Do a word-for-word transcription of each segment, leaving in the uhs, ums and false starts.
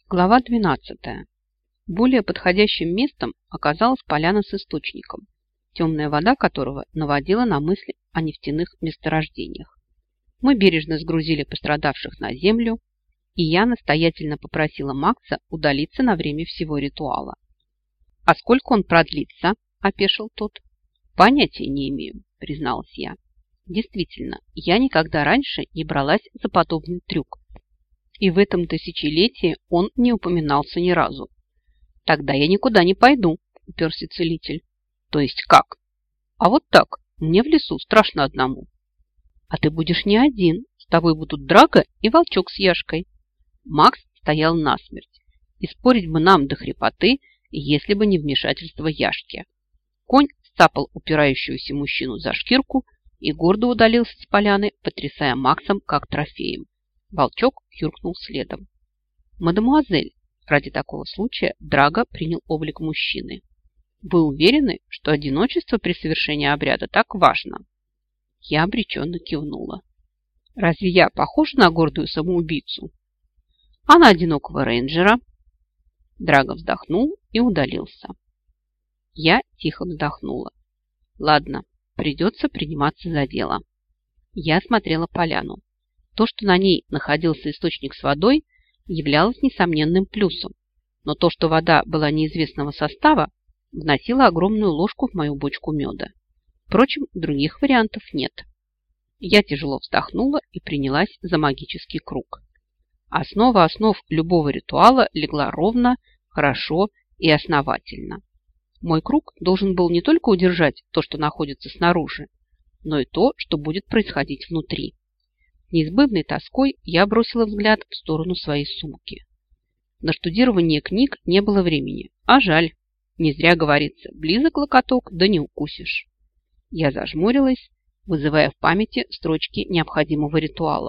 Глава двенадцатая. Более подходящим местом оказалась поляна с источником, темная вода которого наводила на мысли о нефтяных месторождениях. Мы бережно сгрузили пострадавших на землю, и я настоятельно попросила Макса удалиться на время всего ритуала. «А сколько он продлится?» – опешил тот. «Понятия не имею», – призналась я. Действительно, я никогда раньше не бралась за подобный трюк. И в этом тысячелетии он не упоминался ни разу. «Тогда я никуда не пойду», – уперся целитель. «То есть как?» «А вот так. Мне в лесу страшно одному». «А ты будешь не один. С тобой будут Драго и Волчок с Яшкой». Макс стоял насмерть. И спорить бы нам до хрипоты, если бы не вмешательство Яшки. Конь сцапал упирающегося мужчину за шкирку и гордо удалился с поляны, потрясая Максом как трофеем. Волчок юркнул следом. «Мадемуазель», ради такого случая Драго принял облик мужчины. «Вы уверены, что одиночество при совершении обряда так важно?» Я обреченно кивнула. «Разве я похожа на гордую самоубийцу?» «А на одинокого рейнджера?» Драго вздохнул и удалился. Я тихо вздохнула. «Ладно, придется приниматься за дело». Я смотрела поляну. То, что на ней находился источник с водой, являлось несомненным плюсом. Но то, что вода была неизвестного состава, вносило огромную ложку в мою бочку меда. Впрочем, других вариантов нет. Я тяжело вздохнула и принялась за магический круг. Основа основ любого ритуала легла ровно, хорошо и основательно. Мой круг должен был не только удержать то, что находится снаружи, но и то, что будет происходить внутри. С неизбывной тоской я бросила взгляд в сторону своей сумки. На штудирование книг не было времени, а жаль. Не зря говорится, близок локоток, да не укусишь. Я зажмурилась, вызывая в памяти строчки необходимого ритуала.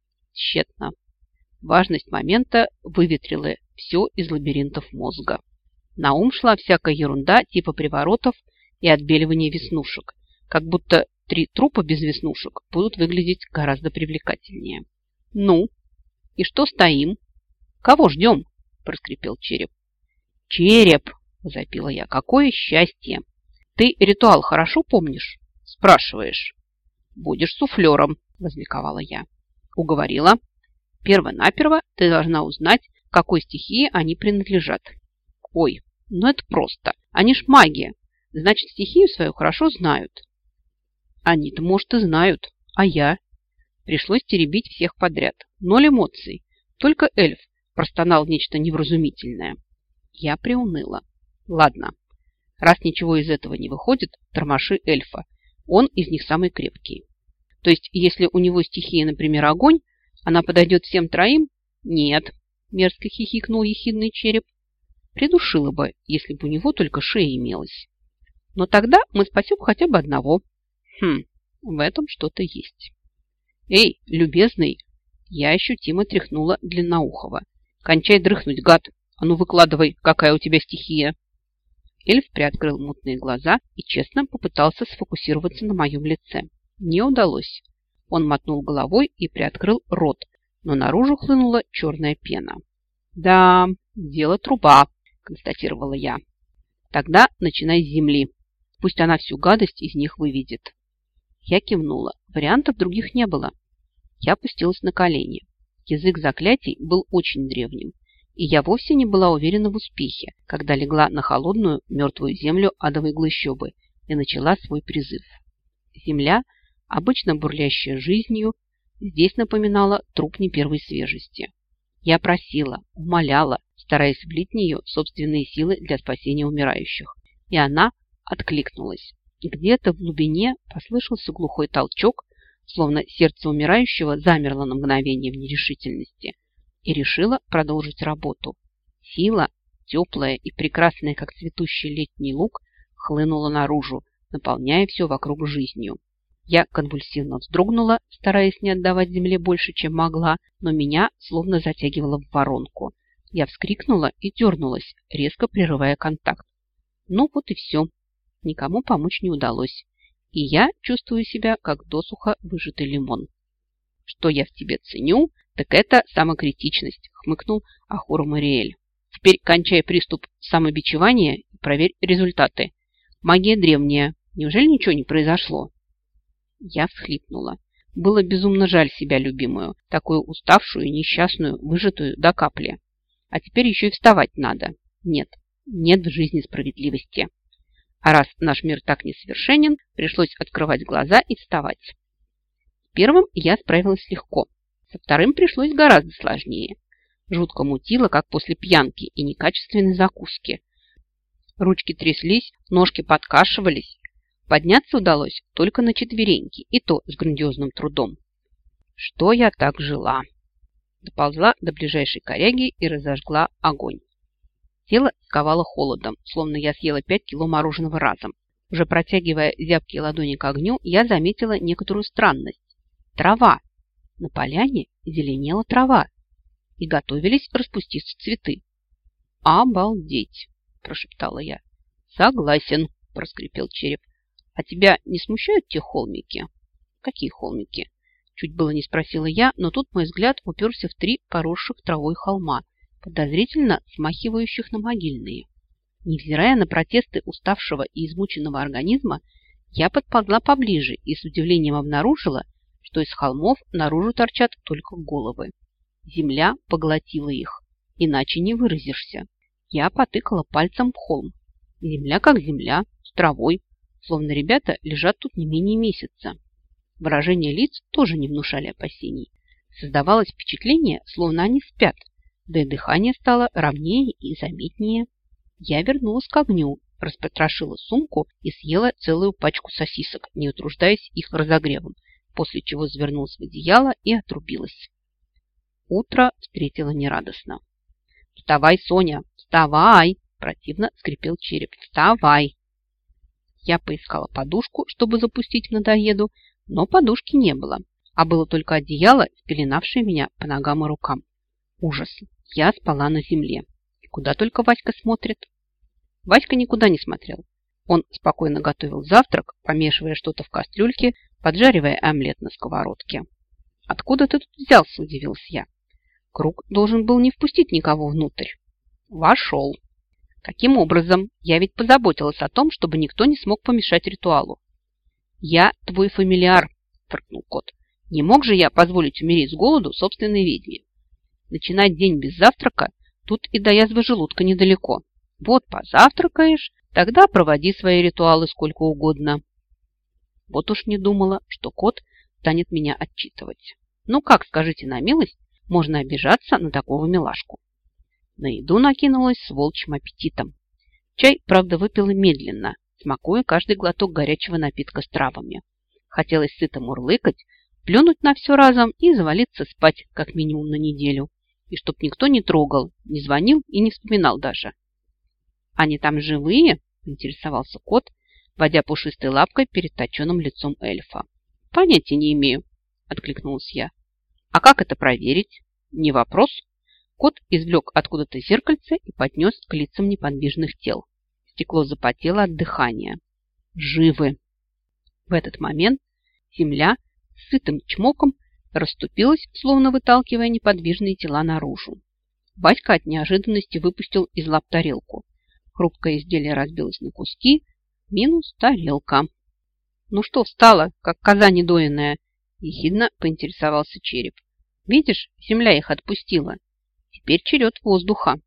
Тщетно. Важность момента выветрила все из лабиринтов мозга. На ум шла всякая ерунда типа приворотов и отбеливания веснушек, как будто три трупа без веснушек будут выглядеть гораздо привлекательнее. «Ну, и что стоим? Кого ждем?» – проскрипел череп. «Череп!» – возопила я. «Какое счастье! Ты ритуал хорошо помнишь?» – спрашиваешь. «Будешь суфлером», – возликовала я. «Уговорила. Перво-наперво ты должна узнать, к какой стихии они принадлежат». «Ой, ну это просто. Они ж маги. Значит, стихию свою хорошо знают». Они-то, может, и знают, а я? Пришлось теребить всех подряд. Ноль эмоций. Только эльф простонал нечто невразумительное. Я приуныла. Ладно, раз ничего из этого не выходит, тормоши эльфа. Он из них самый крепкий. То есть, если у него стихия, например, огонь, она подойдет всем троим? Нет, мерзко хихикнул ехидный череп. Придушила бы, если бы у него только шея имелась. Но тогда мы спасем хотя бы одного. Хм, в этом что-то есть. Эй, любезный, я ощутимо тряхнула длинноухого. Кончай дрыхнуть, гад. А ну выкладывай, какая у тебя стихия. Эльф приоткрыл мутные глаза и честно попытался сфокусироваться на моем лице. Не удалось. Он мотнул головой и приоткрыл рот, но наружу хлынула черная пена. Да, дело труба, констатировала я. Тогда начинай с земли. Пусть она всю гадость из них выведет. Я кивнула. Вариантов других не было. Я опустилась на колени. Язык заклятий был очень древним, и я вовсе не была уверена в успехе, когда легла на холодную мертвую землю адовой глыщобы и начала свой призыв. Земля, обычно бурлящая жизнью, здесь напоминала труп не первой свежести. Я просила, умоляла, стараясь влить в нее собственные силы для спасения умирающих, и она откликнулась. Где-то в глубине послышался глухой толчок, словно сердце умирающего замерло на мгновение в нерешительности и решило продолжить работу. Сила, теплая и прекрасная, как цветущий летний луг, хлынула наружу, наполняя все вокруг жизнью. Я конвульсивно вздрогнула, стараясь не отдавать земле больше, чем могла, но меня словно затягивало в воронку. Я вскрикнула и дернулась, резко прерывая контакт. Ну вот и все. Никому помочь не удалось, и я чувствую себя, как досуха выжатый лимон. Что я в тебе ценю, Так это самокритичность, хмыкнул Ахура Мариэль. Теперь кончай приступ самобичевания и проверь результаты. Магия древняя. Неужели ничего не произошло? Я всхлипнула. Было безумно жаль себя любимую, такую уставшую и несчастную, выжатую до капли. А теперь еще и вставать надо. Нет, нет в жизни справедливости. А раз наш мир так несовершенен, пришлось открывать глаза и вставать. С первым я справилась легко. Со вторым пришлось гораздо сложнее. Жутко мутило, как после пьянки и некачественной закуски. Ручки тряслись, ножки подкашивались. Подняться удалось только на четвереньки, и то с грандиозным трудом. Что я так жила? Доползла до ближайшей коряги и разожгла огонь. Тело сковало холодом, словно я съела пять кило мороженого разом. Уже протягивая зябкие ладони к огню, я заметила некоторую странность. Трава. На поляне зеленела трава. И готовились распуститься цветы. «Обалдеть!» – прошептала я. «Согласен», – проскрипел череп. «А тебя не смущают те холмики?» «Какие холмики?» Чуть было не спросила я, но тут мой взгляд уперся в три поросших травой холма, подозрительно смахивающих на могильные. Невзирая на протесты уставшего и измученного организма, я подползла поближе и с удивлением обнаружила, что из холмов наружу торчат только головы. Земля поглотила их, иначе не выразишься. Я потыкала пальцем в холм. Земля как земля, с травой, словно ребята лежат тут не менее месяца. Выражения лиц тоже не внушали опасений. Создавалось впечатление, словно они спят, да и дыхание стало ровнее и заметнее. Я вернулась к огню, распотрошила сумку и съела целую пачку сосисок, не утруждаясь их разогревом, после чего завернулась в одеяло и отрубилась. Утро встретило нерадостно. «Вставай, Соня, вставай!» – противно скрипел череп. «Вставай!» Я поискала подушку, чтобы запустить в надоеду, но подушки не было, а было только одеяло, спеленавшее меня по ногам и рукам. Ужас! Я спала на земле. И куда только Васька смотрит? Васька никуда не смотрел. Он спокойно готовил завтрак, помешивая что-то в кастрюльке, поджаривая омлет на сковородке. «Откуда ты тут взялся?» – удивился я. Круг должен был не впустить никого внутрь. Вошел. Каким образом? Я ведь позаботилась о том, чтобы никто не смог помешать ритуалу. «Я твой фамильяр», – фыркнул кот. «Не мог же я позволить умереть с голоду собственной ведьме? Начинать день без завтрака тут и до язвы желудка недалеко. Вот позавтракаешь, тогда проводи свои ритуалы сколько угодно». Вот уж не думала, что кот станет меня отчитывать. Ну как, скажите на милость, можно обижаться на такого милашку? На еду накинулась с волчьим аппетитом. Чай, правда, выпила медленно, смакуя каждый глоток горячего напитка с травами. Хотелось сыто мурлыкать, плюнуть на все разом и завалиться спать как минимум на неделю. И чтоб никто не трогал, не звонил и не вспоминал даже. «Они там живые?» – интересовался кот, водя пушистой лапкой перед точеным лицом эльфа. «Понятия не имею», – откликнулась я. «А как это проверить?» «Не вопрос». Кот извлек откуда-то зеркальце и поднес к лицам неподвижных тел. Стекло запотело от дыхания. «Живы!» В этот момент земля с сытым чмоком расступилась, словно выталкивая неподвижные тела наружу. Васька от неожиданности выпустил из лап тарелку. Хрупкое изделие разбилось на куски, минус тарелка. «Ну что встала, как коза недоенная?» – ехидно поинтересовался череп. «Видишь, земля их отпустила. Теперь черед воздуха».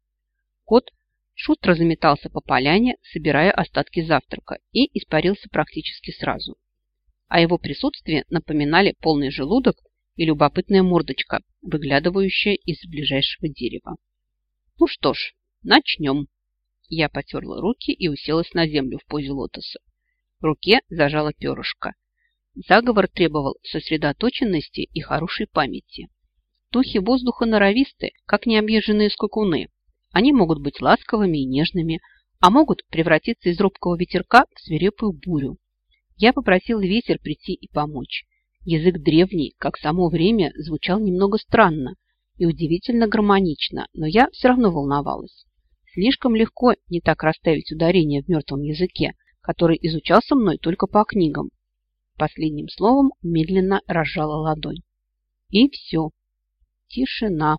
Кот шустро заметался по поляне, собирая остатки завтрака, и испарился практически сразу. О его присутствии напоминали полный желудок и любопытная мордочка, выглядывающая из ближайшего дерева. «Ну что ж, начнем». Я потерла руки и уселась на землю в позе лотоса. В руке зажала перышко. Заговор требовал сосредоточенности и хорошей памяти. Духи воздуха норовисты, как необъезженные скакуны. Они могут быть ласковыми и нежными, а могут превратиться из робкого ветерка в свирепую бурю. Я попросил ветер прийти и помочь. Язык древний, как само время, звучал немного странно и удивительно гармонично, но я все равно волновалась. Слишком легко не так расставить ударение в мертвом языке, который изучался мной только по книгам. Последним словом медленно разжала ладонь. И все. Тишина.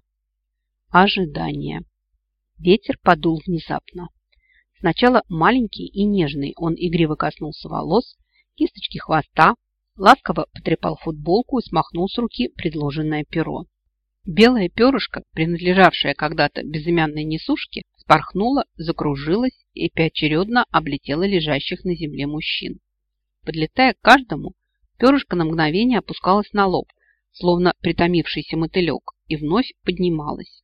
Ожидание. Ветер подул внезапно. Сначала маленький и нежный, он игриво коснулся волос, кисточки хвоста, ласково потрепал футболку и смахнул с руки предложенное перо. Белое перышко, принадлежавшее когда-то безымянной несушке, спорхнуло, закружилось и поочередно облетело лежащих на земле мужчин. Подлетая к каждому, перышко на мгновение опускалось на лоб, словно притомившийся мотылек, и вновь поднималось.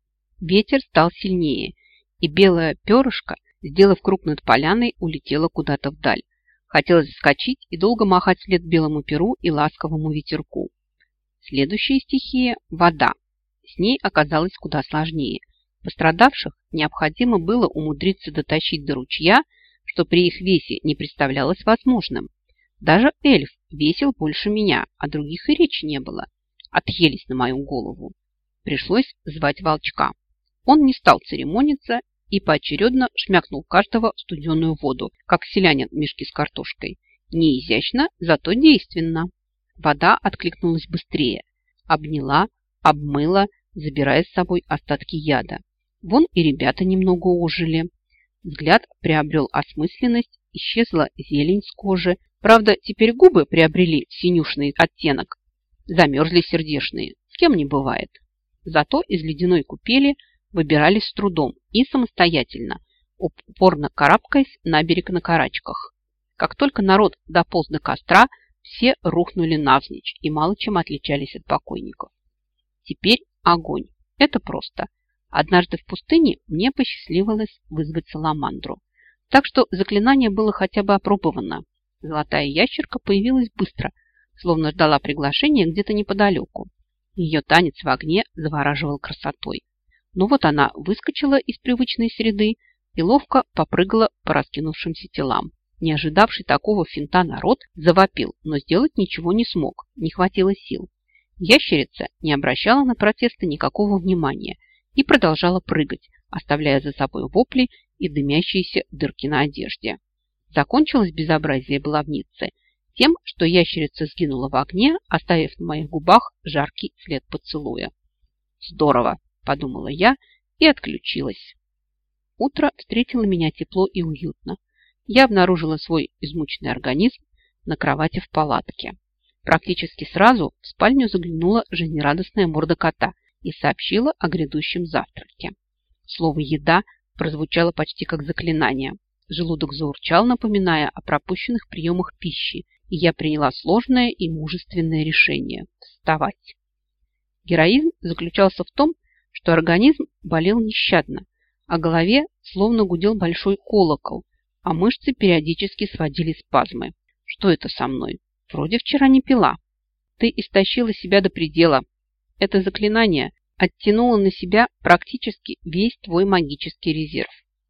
Ветер стал сильнее, и белое перышко, сделав круг над поляной, улетело куда-то вдаль. Хотелось вскочить и долго махать вслед белому перу и ласковому ветерку. Следующая стихия – вода. С ней оказалось куда сложнее. Пострадавших необходимо было умудриться дотащить до ручья, что при их весе не представлялось возможным. Даже эльф весил больше меня, а других и речи не было. Отъелись на мою голову. Пришлось звать волчка. Он не стал церемониться и поочередно шмякнул каждого в студеную воду, как селянин мешки с картошкой. Не изящно, зато действенно. Вода откликнулась быстрее. Обняла, обмыла, забирая с собой остатки яда. Вон и ребята немного ожили. Взгляд приобрел осмысленность, исчезла зелень с кожи. Правда, теперь губы приобрели синюшный оттенок. Замерзли сердечные, с кем не бывает. Зато из ледяной купели выбирались с трудом и самостоятельно, упорно карабкаясь на берег на карачках. Как только народ дополз до костра, все рухнули навзничь и мало чем отличались от покойников. Теперь огонь. Это просто. Однажды в пустыне мне посчастливилось вызвать саламандру. Так что заклинание было хотя бы опробовано. Золотая ящерка появилась быстро, словно ждала приглашения где-то неподалеку. Ее танец в огне завораживал красотой. Но вот она выскочила из привычной среды и ловко попрыгала по раскинувшимся телам. Не ожидавший такого финта народ завопил, но сделать ничего не смог, не хватило сил. Ящерица не обращала на протесты никакого внимания и продолжала прыгать, оставляя за собой вопли и дымящиеся дырки на одежде. Закончилось безобразие баловницы тем, что ящерица сгинула в огне, оставив на моих губах жаркий след поцелуя. «Здорово!» – подумала я и отключилась. Утро встретило меня тепло и уютно. Я обнаружила свой измученный организм на кровати в палатке. Практически сразу в спальню заглянула жизнерадостная морда кота и сообщила о грядущем завтраке. Слово «еда» прозвучало почти как заклинание. Желудок заурчал, напоминая о пропущенных приемах пищи, и я приняла сложное и мужественное решение – вставать. Героизм заключался в том, что организм болел нещадно, а голове словно гудел большой колокол, а мышцы периодически сводили спазмы. Что это со мной? Вроде вчера не пила. Ты истощила себя до предела. Это заклинание оттянуло на себя практически весь твой магический резерв.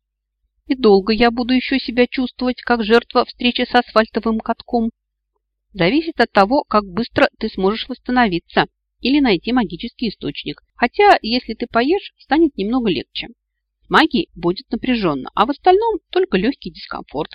И долго я буду еще себя чувствовать, как жертва встречи с асфальтовым катком? Зависит от того, как быстро ты сможешь восстановиться или найти магический источник. Хотя, если ты поешь, станет немного легче. С магией будет напряженно, а в остальном только легкий дискомфорт.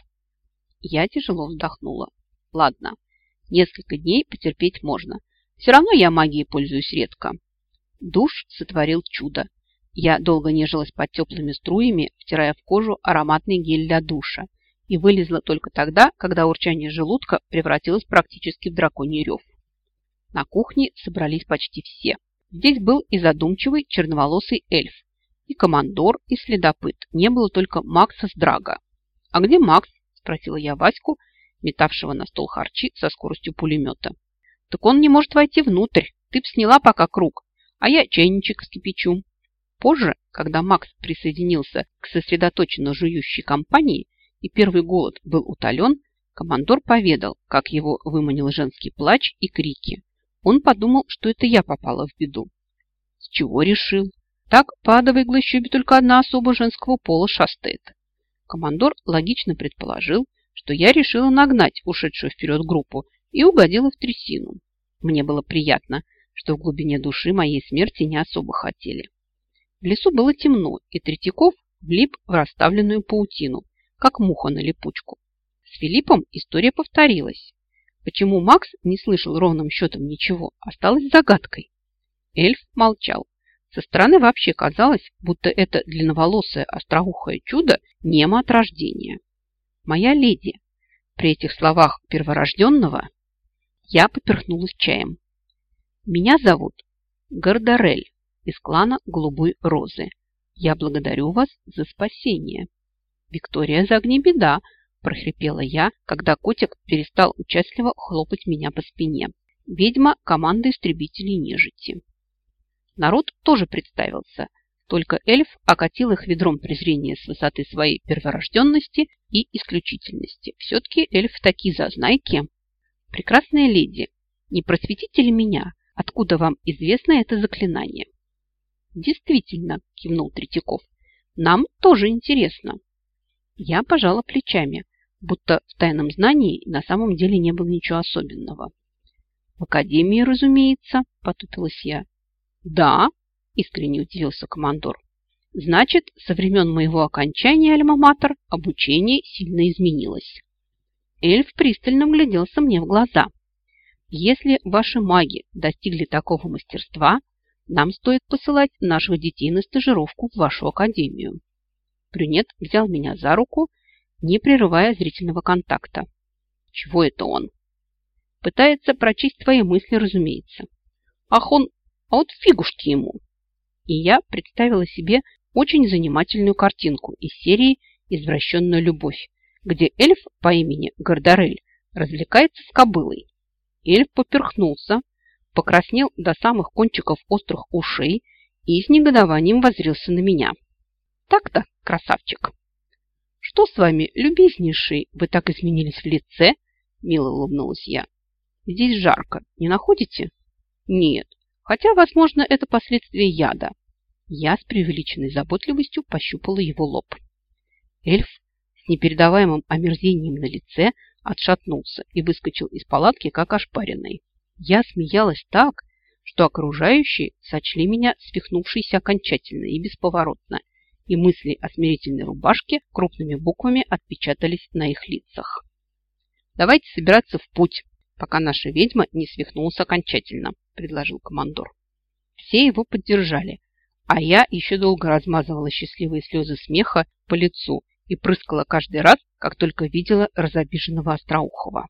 Я тяжело вздохнула. Ладно, несколько дней потерпеть можно. Все равно я магией пользуюсь редко. Душ сотворил чудо. Я долго нежилась под теплыми струями, втирая в кожу ароматный гель для душа, и вылезла только тогда, когда урчание желудка превратилось практически в драконий рев. На кухне собрались почти все. Здесь был и задумчивый черноволосый эльф, и командор, и следопыт. Не было только Макса с Драго. «А где Макс?» – спросила я Ваську, метавшего на стол харчи со скоростью пулемета. «Так он не может войти внутрь. Ты б сняла пока круг, а я чайничек вскипячу». Позже, когда Макс присоединился к сосредоточенно жующей компании и первый голод был утолен, командор поведал, как его выманил женский плач и крики. Он подумал, что это я попала в беду. С чего решил? Так по адовой глощёбе только одна особа женского пола шастает. Командор логично предположил, что я решила нагнать ушедшую вперед группу и угодила в трясину. Мне было приятно, что в глубине души моей смерти не особо хотели. В лесу было темно, и Третьяков влип в расставленную паутину, как муха на липучку. С Филиппом история повторилась. Почему Макс не слышал ровным счетом ничего, осталось загадкой. Эльф молчал. Со стороны вообще казалось, будто это длинноволосое остроухое чудо немо от рождения. «Моя леди!» При этих словах перворожденного я поперхнулась чаем. «Меня зовут Гардарель из клана Голубой Розы. Я благодарю вас за спасение». «Виктория Загнебеда!» – прохрипела я, когда котик перестал участливо хлопать меня по спине. «Ведьма команды истребителей нежити». Народ тоже представился, только эльф окатил их ведром презрения с высоты своей перворожденности и исключительности. Все-таки эльф такие зазнайки. «Прекрасная леди, не просветите ли меня, откуда вам известно это заклинание?» «Действительно», – кивнул Третьяков, – «нам тоже интересно». Я пожала плечами, будто в тайном знании на самом деле не было ничего особенного. «В академии, разумеется», – потупилась я. «Да», – искренне удивился командор. «Значит, со времен моего окончания альма-матер обучение сильно изменилось». Эльф пристально вгляделся мне в глаза. «Если ваши маги достигли такого мастерства, нам стоит посылать наших детей на стажировку в вашу академию». Брюнет взял меня за руку, не прерывая зрительного контакта. «Чего это он?» «Пытается прочесть твои мысли, разумеется». «Ах он, а вот фигушки ему!» И я представила себе очень занимательную картинку из серии «Извращенная любовь», где эльф по имени Гардарель развлекается с кобылой. Эльф поперхнулся, покраснел до самых кончиков острых ушей и с негодованием воззрился на меня. «Так-то, красавчик!» «Что с вами, любезнейший, вы так изменились в лице?» – мило улыбнулась я. «Здесь жарко, не находите?» «Нет, хотя, возможно, это последствия яда». Я с преувеличенной заботливостью пощупала его лоб. Эльф с непередаваемым омерзением на лице отшатнулся и выскочил из палатки, как ошпаренный. Я смеялась так, что окружающие сочли меня свихнувшейся окончательно и бесповоротно, и мысли о смирительной рубашке крупными буквами отпечатались на их лицах. «Давайте собираться в путь, пока наша ведьма не свихнулась окончательно», – предложил командор. Все его поддержали, а я еще долго размазывала счастливые слезы смеха по лицу и прыскала каждый раз, как только видела разобиженного Остроухова.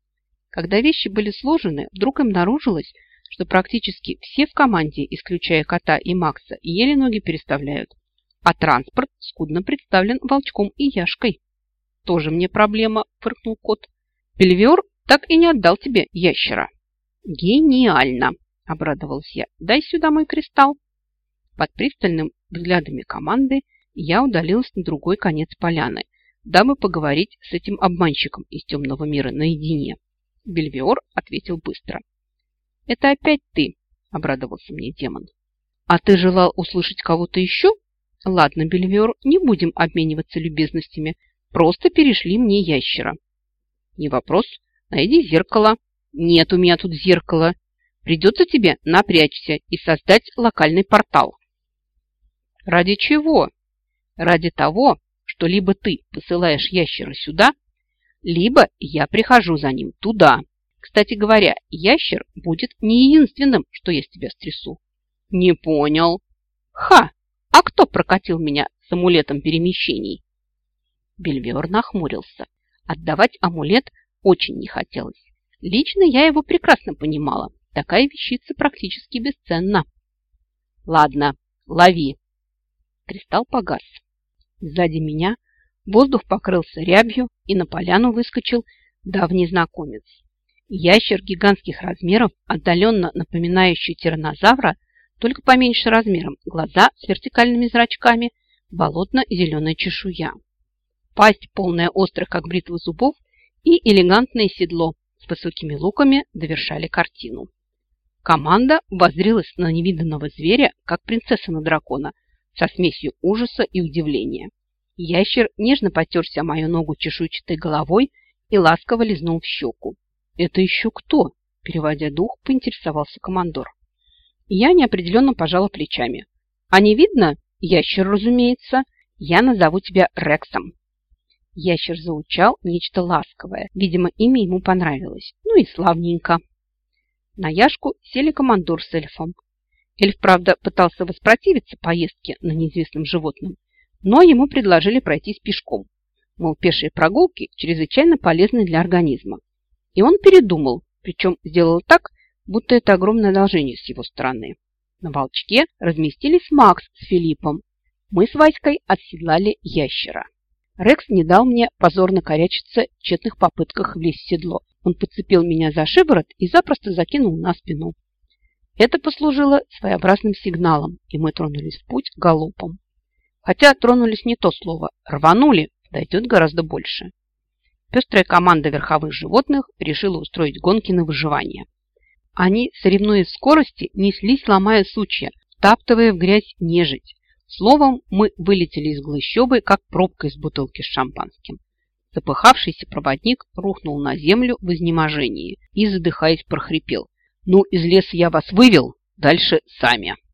Когда вещи были сложены, вдруг обнаружилось, что практически все в команде, исключая кота и Макса, еле ноги переставляют, а транспорт скудно представлен Волчком и Яшкой. «Тоже мне проблема», – фыркнул кот. «Бельвиор так и не отдал тебе ящера». «Гениально!» – обрадовалась я. «Дай сюда мой кристалл». Под пристальным взглядами команды я удалилась на другой конец поляны, дабы поговорить с этим обманщиком из темного мира наедине. Бельвиор ответил быстро. «Это опять ты», – обрадовался мне демон. «А ты желал услышать кого-то еще? Ладно, Бельвиор, не будем обмениваться любезностями, просто перешли мне ящера». «Не вопрос, найди зеркало». «Нет у меня тут зеркала. Придется тебе напрячься и создать локальный портал». «Ради чего?» «Ради того, что либо ты посылаешь ящера сюда, либо я прихожу за ним туда. Кстати говоря, ящер будет не единственным, что я с тебя стрясу». «Не понял». «Ха! А кто прокатил меня с амулетом перемещений?» Бельвиор нахмурился. Отдавать амулет очень не хотелось. Лично я его прекрасно понимала. Такая вещица практически бесценна. «Ладно, лови». Кристалл погас. Сзади меня воздух покрылся рябью, и на поляну выскочил давний знакомец. Ящер гигантских размеров, отдаленно напоминающий тираннозавра, только поменьше размером, глаза с вертикальными зрачками, болотно-зеленая чешуя. Пасть, полная острых, как бритва зубов, и элегантное седло с высокими луками довершали картину. Команда воззрелась на невиданного зверя, как принцесса на дракона, со смесью ужаса и удивления. Ящер нежно потерся о мою ногу чешуйчатой головой и ласково лизнул в щеку. «Это еще кто?» – переводя дух, поинтересовался командор. Я неопределенно пожала плечами. «А не видно? Ящер, разумеется. Я назову тебя Рексом». Ящер заучал нечто ласковое. Видимо, имя ему понравилось. Ну и славненько. На Яшку сели командор с эльфом. Эльф, правда, пытался воспротивиться поездке на неизвестном животном, но ему предложили пройтись пешком. Мол, пешие прогулки чрезвычайно полезны для организма. И он передумал, причем сделал так, будто это огромное одолжение с его стороны. На волчке разместились Макс с Филиппом. Мы с Васькой отседлали ящера. Рекс не дал мне позорно корячиться в тщетных попытках влезть в седло. Он подцепил меня за шиворот и запросто закинул на спину. Это послужило своеобразным сигналом, и мы тронулись в путь галопом. Хотя тронулись не то слово. Рванули, дойдет гораздо больше. Пестрая команда верховых животных решила устроить гонки на выживание. Они, соревнуясь в скорости, неслись, ломая сучья, втаптывая в грязь нежить. Словом, мы вылетели из глыщобы, как пробка из бутылки с шампанским. Запыхавшийся проводник рухнул на землю в изнеможении и, задыхаясь, прохрипел: «Ну, из леса я вас вывел, дальше сами».